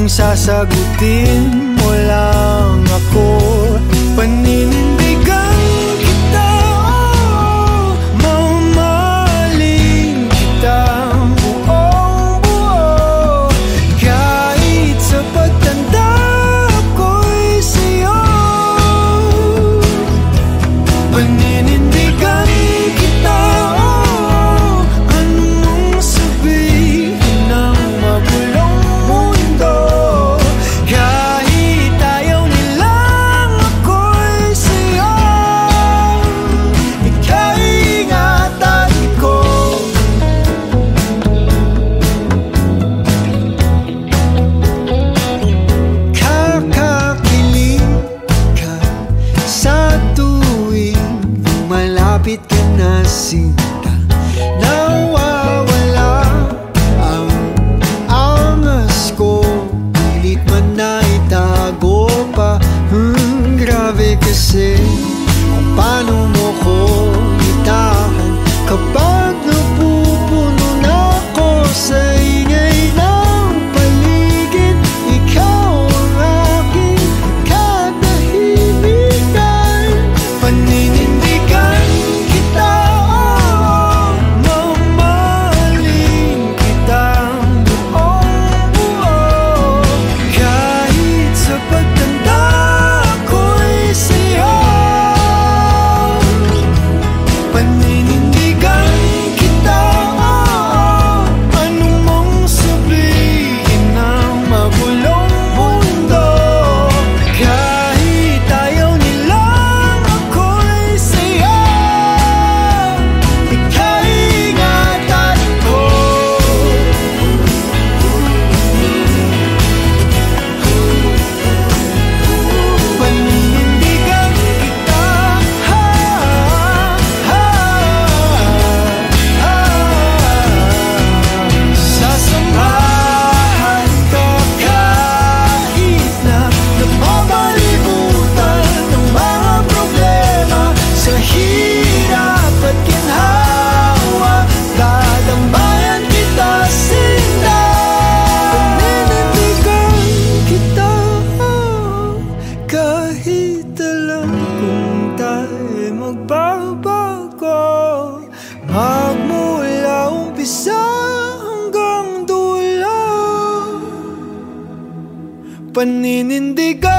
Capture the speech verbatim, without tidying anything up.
Kung sasagutin mo lang ako, paninindigan kita, oh, mamahalin kita buong buo. Kahit sa pagtanda ko'y sa'yo, paninindigan kita, oh, anong sabihin ng magulong mundo. Kahit ayaw nilang ako'y sa'yo, ikaw ingatan ko. Kakakilig ka sa tuwing malapit ka na, sinta. Nawawala ang angas ko, pilit man na itago pa. Hmm, grabe kasi kung paano mo ko itahan kapag napupuno na ako sa ingay ng paligid. Ikaw ang aking katahimikan, paninindigan kita, oh, mamahalin kita buong buo. Kahit sa pagtanda ko'y sa'yo, paninindigan kita, oh, anong mong sabihin ng magulong mundo. Kahit ayaw nilang ako'y sa'yo, ikaw ingatan ko. Paninindigan kita, ha, ha, ha. Sasamahan ka kahit na napapalibutan ng mga problema. Sa hirap at ginhawa, dadambayan kita, sinta. Paninindigan kita, kahit alam kung tayo'y magbabago, magmula umpisa hanggang dulo. Paninindigan